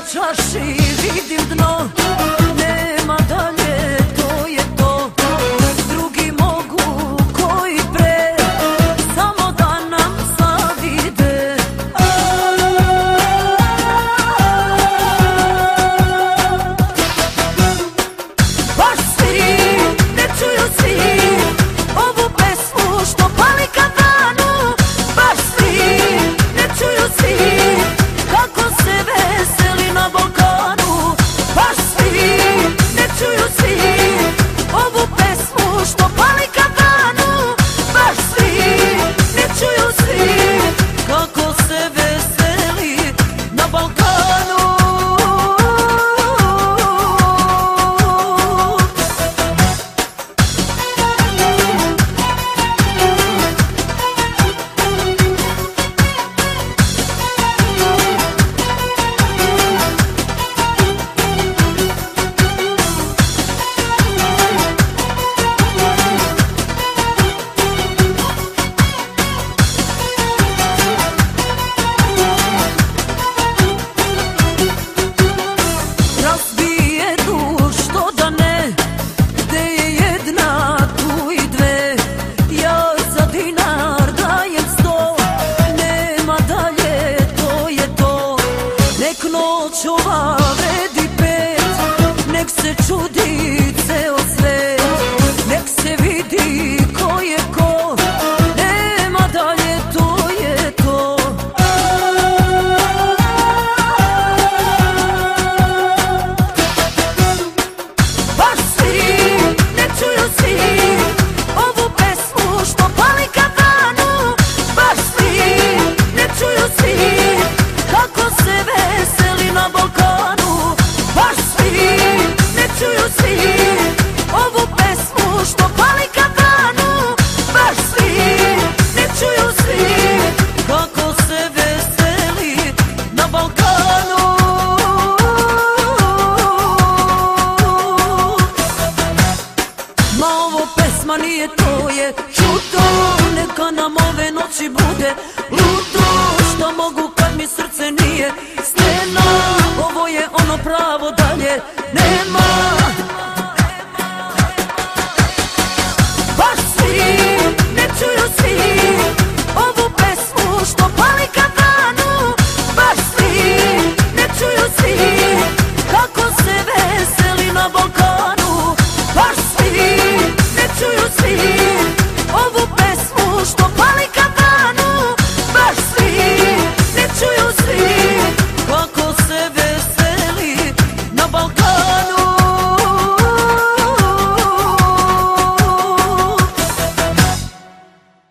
čaši vidim dno, nema dalje, to je to. Drugi mogu koji pre, samo da nam zavide. Baš svi ne čuju svi ovu pesmu što pali kafanu. Baš svi ne čuju svi kako se veseli na Balkanu. Baš svi ne čuju svi ovu pesmu što pali kafanu. Baš svi ne čuju svi kako se veseli na Balkanu. Razbije duš, što da ne, gde je jedna, tu i dve. Ja za dinar dajem 100, nema dalje, to je to. Nek noć ova vredi 5, nek se čudi ceo svet, nek se vidi ko je ko, nema dalje, to je to. Baš svi ne čuju svi ovu pesmu što pali kafanu. Baš svi ne čuju svi kako se veseli na Balkanu. Baš svi ne čuju svi ovu pesmu što pali kafanu. Baš svi ne čuju svi kako se veseli na Balkanu. Ma ovo pesma nije, to je čudo. Neka nam ove noći bude ludo. Što mogu kad mi srce nije stena. Ovo je ono pravo, dalje nema.